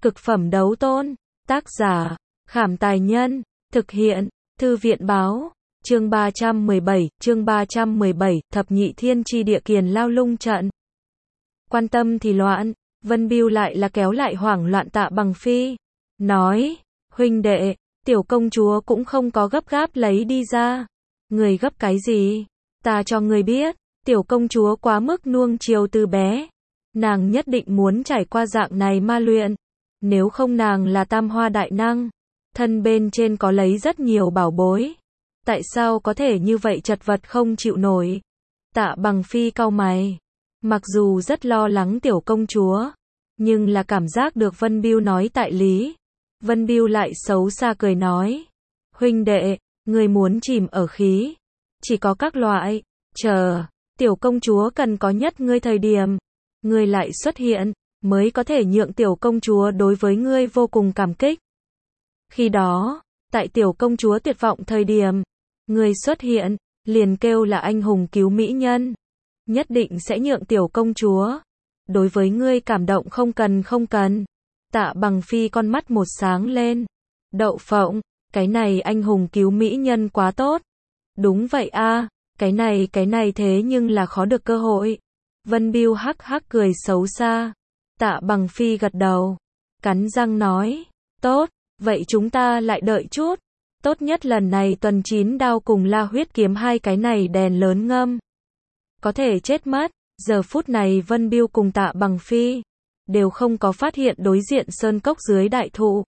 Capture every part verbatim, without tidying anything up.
Cực phẩm đấu tôn. Tác giả, Khảm Tài Nhân. Thực hiện, Thư viện Báo. Chương ba trăm mười bảy, chương ba trăm mười bảy, Thập Nhị Thiên Chi Địa Kiền Lao Lung Trận. Quan tâm thì loạn, Vân Bưu lại là kéo lại hoảng loạn Tạ Bằng Phi. Nói, huynh đệ, tiểu công chúa cũng không có gấp gáp lấy đi ra. Người gấp cái gì? Ta cho người biết, tiểu công chúa quá mức nuông chiều từ bé. Nàng nhất định muốn trải qua dạng này ma luyện. Nếu không nàng là tam hoa đại năng. Thân bên trên có lấy rất nhiều bảo bối. Tại sao có thể như vậy chật vật không chịu nổi? Tạ Bằng Phi cau mày. Mặc dù rất lo lắng tiểu công chúa, nhưng là cảm giác được Vân Bưu nói tại lý. Vân Bưu lại xấu xa cười nói. Huynh đệ, người muốn chìm ở khí. Chỉ có các loại. Chờ, tiểu công chúa cần có nhất ngươi thời điểm. Ngươi lại xuất hiện, mới có thể nhượng tiểu công chúa đối với ngươi vô cùng cảm kích. Khi đó, tại tiểu công chúa tuyệt vọng thời điểm, ngươi xuất hiện, liền kêu là anh hùng cứu mỹ nhân. Nhất định sẽ nhượng tiểu công chúa đối với ngươi cảm động không cần không cần. Tạ Bằng Phi con mắt một sáng lên. Đậu phộng, cái này anh hùng cứu mỹ nhân quá tốt. Đúng vậy a, cái này cái này thế nhưng là khó được cơ hội. Vân Bưu hắc hắc cười xấu xa. Tạ Bằng Phi gật đầu, cắn răng nói, tốt, vậy chúng ta lại đợi chút. Tốt nhất lần này tuần chín đao cùng La Huyết kiếm hai cái này đèn lớn ngâm. Có thể chết mất. Giờ phút này Vân Bưu cùng Tạ Bằng Phi đều không có phát hiện đối diện sơn cốc dưới đại thụ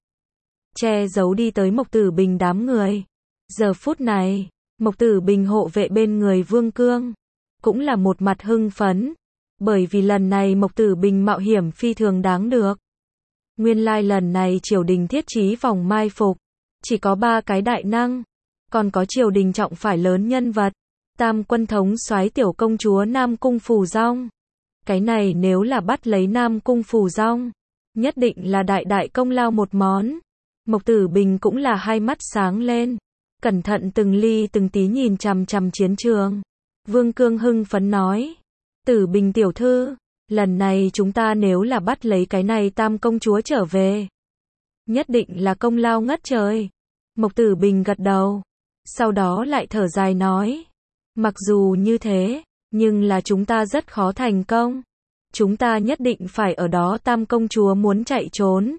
che giấu đi tới Mộc Tử Bình đám người. Giờ phút này, Mộc Tử Bình hộ vệ bên người Vương Cương cũng là một mặt hưng phấn, bởi vì lần này Mộc Tử Bình mạo hiểm phi thường đáng được. Nguyên lai lần này triều đình thiết trí vòng mai phục, chỉ có ba cái đại năng, còn có triều đình trọng phải lớn nhân vật. Tam quân thống soái tiểu công chúa Nam Cung Phù Dong. Cái này nếu là bắt lấy Nam Cung Phù Dong, nhất định là đại đại công lao một món. Mộc Tử Bình cũng là hai mắt sáng lên, cẩn thận từng ly từng tí nhìn chằm chằm chiến trường. Vương Cương hưng phấn nói, Tử Bình tiểu thư, lần này chúng ta nếu là bắt lấy cái này Tam công chúa trở về, nhất định là công lao ngất trời. Mộc Tử Bình gật đầu, sau đó lại thở dài nói, mặc dù như thế, nhưng là chúng ta rất khó thành công. Chúng ta nhất định phải ở đó Tam công chúa muốn chạy trốn,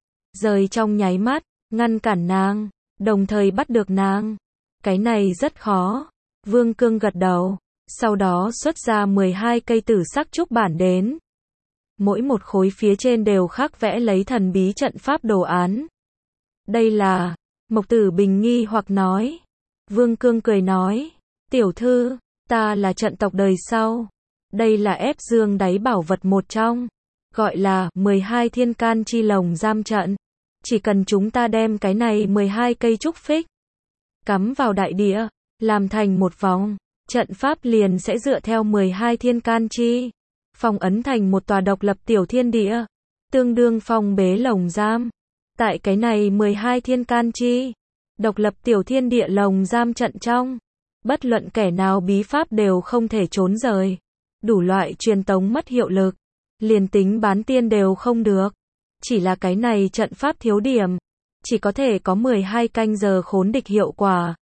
rời trong nháy mắt, ngăn cản nàng, đồng thời bắt được nàng. Cái này rất khó. Vương Cương gật đầu, sau đó xuất ra mười hai cây tử sắc trúc bản đến. Mỗi một khối phía trên đều khắc vẽ lấy thần bí trận pháp đồ án. Đây là, Mộc Tử Bình nghi hoặc nói. Vương Cương cười nói, tiểu thư, ta là trận tộc đời sau. Đây là ép dương đáy bảo vật một trong, gọi là mười hai thiên can chi lồng giam trận. Chỉ cần chúng ta đem cái này mười hai cây trúc phích cắm vào đại địa, làm thành một vòng, trận pháp liền sẽ dựa theo mười hai thiên can chi phong ấn thành một tòa độc lập tiểu thiên địa, tương đương phong bế lồng giam. Tại cái này mười hai thiên can chi độc lập tiểu thiên địa lồng giam trận trong, bất luận kẻ nào bí pháp đều không thể trốn rời. Đủ loại truyền tống mất hiệu lực, liền tính bán tiên đều không được. Chỉ là cái này trận pháp thiếu điểm, chỉ có thể có mười hai canh giờ khốn địch hiệu quả.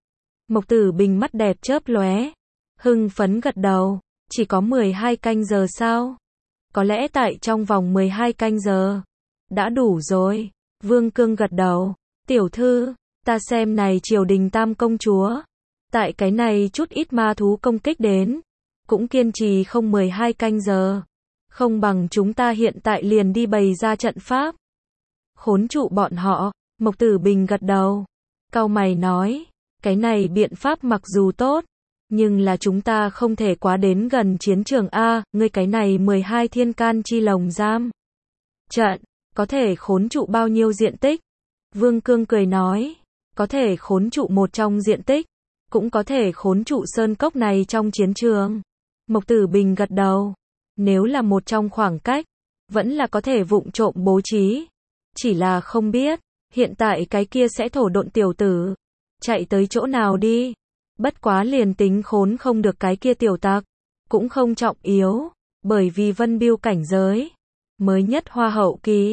Mộc Tử Bình mắt đẹp chớp lóe, hưng phấn gật đầu, chỉ có mười hai canh giờ sao? Có lẽ tại trong vòng mười hai canh giờ đã đủ rồi. Vương Cương gật đầu, tiểu thư, ta xem này triều đình Tam công chúa, tại cái này chút ít ma thú công kích đến, cũng kiên trì không mười hai canh giờ. Không bằng chúng ta hiện tại liền đi bày ra trận pháp, khốn trụ bọn họ. Mộc Tử Bình gật đầu, cau mày nói, cái này biện pháp mặc dù tốt, nhưng là chúng ta không thể quá đến gần chiến trường a. Ngươi cái này mười hai thiên can chi lồng giam trận, có thể khốn trụ bao nhiêu diện tích? Vương Cương cười nói, có thể khốn trụ một trong diện tích, cũng có thể khốn trụ sơn cốc này trong chiến trường. Mộc Tử Bình gật đầu, nếu là một trong khoảng cách, vẫn là có thể vụng trộm bố trí. Chỉ là không biết, hiện tại cái kia sẽ thổ độn tiểu tử chạy tới chỗ nào đi. Bất quá liền tính khốn không được cái kia tiểu tặc, cũng không trọng yếu, bởi vì Vân Bưu cảnh giới mới nhất hoa hậu kỳ,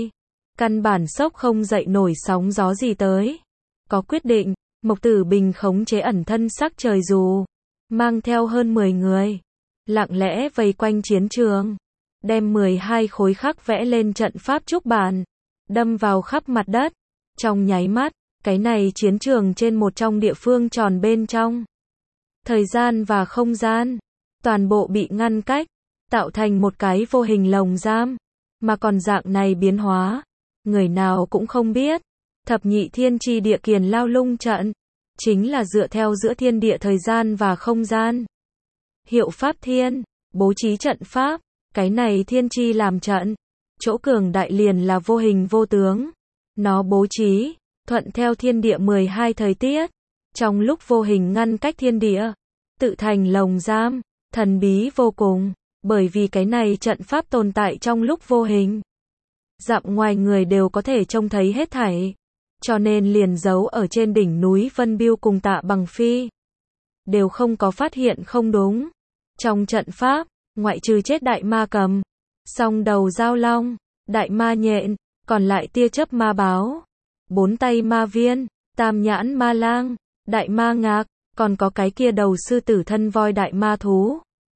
căn bản sốc không dậy nổi sóng gió gì tới. Có quyết định, Mộc Tử Bình khống chế ẩn thân sắc trời dù, mang theo hơn mười người, lặng lẽ vây quanh chiến trường, đem mười hai khối khắc vẽ lên trận pháp trúc bản, đâm vào khắp mặt đất. Trong nháy mắt, cái này chiến trường trên một trong địa phương tròn bên trong thời gian và không gian, toàn bộ bị ngăn cách, tạo thành một cái vô hình lồng giam, mà còn dạng này biến hóa, người nào cũng không biết. Thập nhị thiên chi địa kiền lao lung trận, chính là dựa theo giữa thiên địa thời gian và không gian. Hiệu pháp thiên, bố trí trận pháp, cái này thiên chi làm trận, chỗ cường đại liền là vô hình vô tướng. Nó bố trí, thuận theo thiên địa mười hai thời tiết, trong lúc vô hình ngăn cách thiên địa, tự thành lồng giam, thần bí vô cùng, bởi vì cái này trận pháp tồn tại trong lúc vô hình. Dặm ngoài người đều có thể trông thấy hết thảy, cho nên liền giấu ở trên đỉnh núi Vân Biêu cùng Tạ Bằng Phi, đều không có phát hiện không đúng. Trong trận pháp, ngoại trừ chết đại ma cầm, song đầu giao long, đại ma nhện, còn lại tia chớp ma báo, bốn tay ma viên, tam nhãn ma lang, đại ma ngạc, còn có cái kia đầu sư tử thân voi đại ma thú,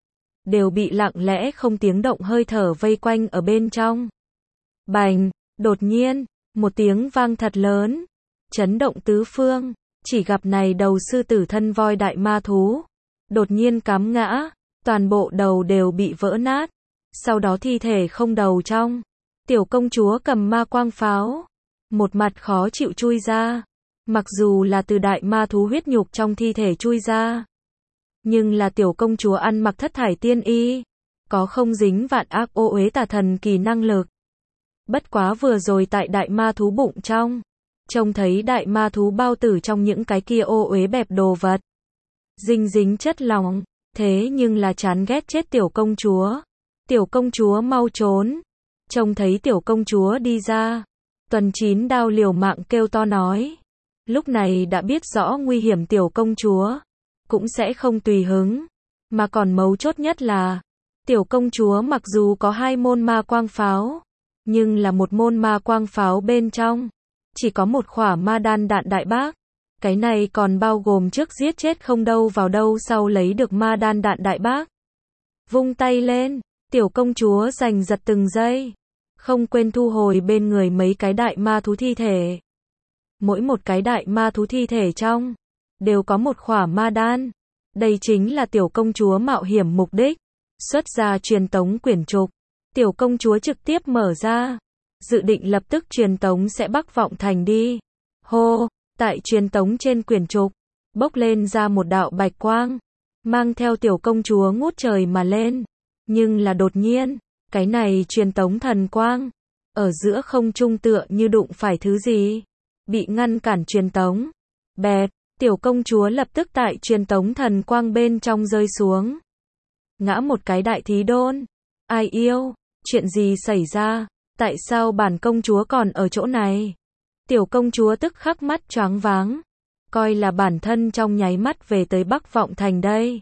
đều bị lặng lẽ không tiếng động hơi thở vây quanh ở bên trong. Bành, đột nhiên, một tiếng vang thật lớn, chấn động tứ phương, chỉ gặp này đầu sư tử thân voi đại ma thú, đột nhiên cắm ngã, toàn bộ đầu đều bị vỡ nát, sau đó thi thể không đầu trong. Tiểu công chúa cầm ma quang pháo, một mặt khó chịu chui ra, mặc dù là từ đại ma thú huyết nhục trong thi thể chui ra, nhưng là tiểu công chúa ăn mặc thất thải tiên y, có không dính vạn ác ô uế tà thần kỳ năng lực. Bất quá vừa rồi tại đại ma thú bụng trong, trông thấy đại ma thú bao tử trong những cái kia ô uế bẹp đồ vật, dinh dính chất lỏng, thế nhưng là chán ghét chết tiểu công chúa. Tiểu công chúa mau trốn. Trông thấy tiểu công chúa đi ra, Tuần Chín Đao liều mạng kêu to nói. Lúc này đã biết rõ nguy hiểm tiểu công chúa cũng sẽ không tùy hứng, mà còn mấu chốt nhất là tiểu công chúa mặc dù có hai môn ma quang pháo, nhưng là một môn ma quang pháo bên trong chỉ có một khỏa ma đan đạn đại bác. Cái này còn bao gồm trước giết chết không đâu vào đâu sau lấy được ma đan đạn đại bác. Vung tay lên, tiểu công chúa giành giật từng giây, không quên thu hồi bên người mấy cái đại ma thú thi thể. Mỗi một cái đại ma thú thi thể trong đều có một khỏa ma đan. Đây chính là tiểu công chúa mạo hiểm mục đích. Xuất ra truyền tống quyển trục, tiểu công chúa trực tiếp mở ra, dự định lập tức truyền tống sẽ Bắc Vọng Thành đi. Hô, tại truyền tống trên quyển trục, bốc lên ra một đạo bạch quang, mang theo tiểu công chúa ngút trời mà lên. Nhưng là đột nhiên, cái này truyền tống thần quang, ở giữa không trung tựa như đụng phải thứ gì, bị ngăn cản truyền tống. Bẹp, tiểu công chúa lập tức tại truyền tống thần quang bên trong rơi xuống. Ngã một cái đại thí đôn. Ai yêu, chuyện gì xảy ra, tại sao bản công chúa còn ở chỗ này? Tiểu công chúa tức khắc mắt choáng váng, coi là bản thân trong nháy mắt về tới Bắc Vọng Thành đây.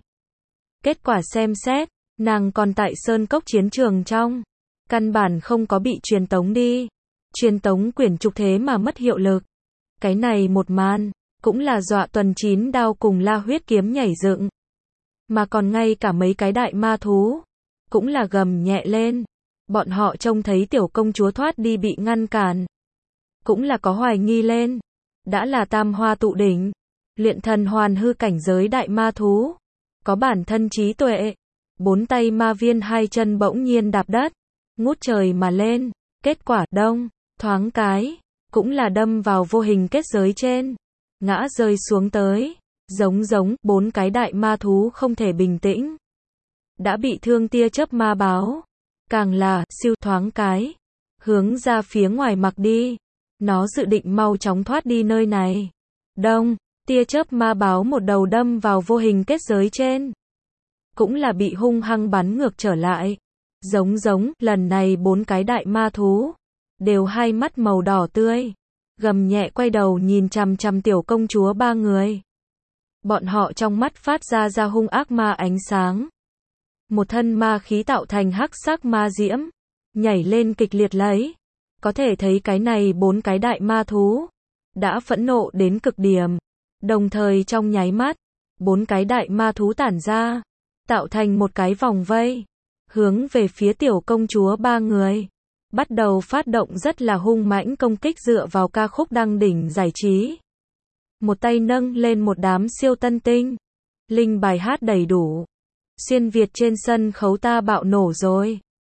Kết quả xem xét, nàng còn tại Sơn Cốc chiến trường trong, căn bản không có bị truyền tống đi. Truyền tống quyển trục thế mà mất hiệu lực. Cái này một màn, cũng là dọa Tuần Chín Đao cùng La Huyết Kiếm nhảy dựng. Mà còn ngay cả mấy cái đại ma thú, cũng là gầm nhẹ lên. Bọn họ trông thấy tiểu công chúa thoát đi bị ngăn cản, cũng là có hoài nghi lên. Đã là tam hoa tụ đỉnh, luyện thần hoàn hư cảnh giới đại ma thú, có bản thân trí tuệ, bốn tay ma viên hai chân bỗng nhiên đạp đất, ngút trời mà lên. Kết quả đông, thoáng cái, cũng là đâm vào vô hình kết giới trên, ngã rơi xuống tới. Giống giống, bốn cái đại ma thú không thể bình tĩnh, đã bị thương tia chớp ma báo, càng là, siêu thoáng cái, hướng ra phía ngoài mặc đi. Nó dự định mau chóng thoát đi nơi này. Đông, tia chớp ma báo một đầu đâm vào vô hình kết giới trên, cũng là bị hung hăng bắn ngược trở lại. Giống giống, lần này bốn cái đại ma thú, đều hai mắt màu đỏ tươi, gầm nhẹ quay đầu nhìn chằm chằm tiểu công chúa ba người. Bọn họ trong mắt phát ra ra hung ác ma ánh sáng. Một thân ma khí tạo thành hắc sắc ma diễm, nhảy lên kịch liệt lấy. Có thể thấy cái này bốn cái đại ma thú đã phẫn nộ đến cực điểm. Đồng thời trong nháy mắt, bốn cái đại ma thú tản ra, tạo thành một cái vòng vây, hướng về phía tiểu công chúa ba người. Bắt đầu phát động rất là hung mãnh công kích dựa vào ca khúc đăng đỉnh giải trí. Một tay nâng lên một đám siêu tân tinh. Linh bài hát đầy đủ. Xuyên Việt trên sân khấu ta bạo nổ rồi.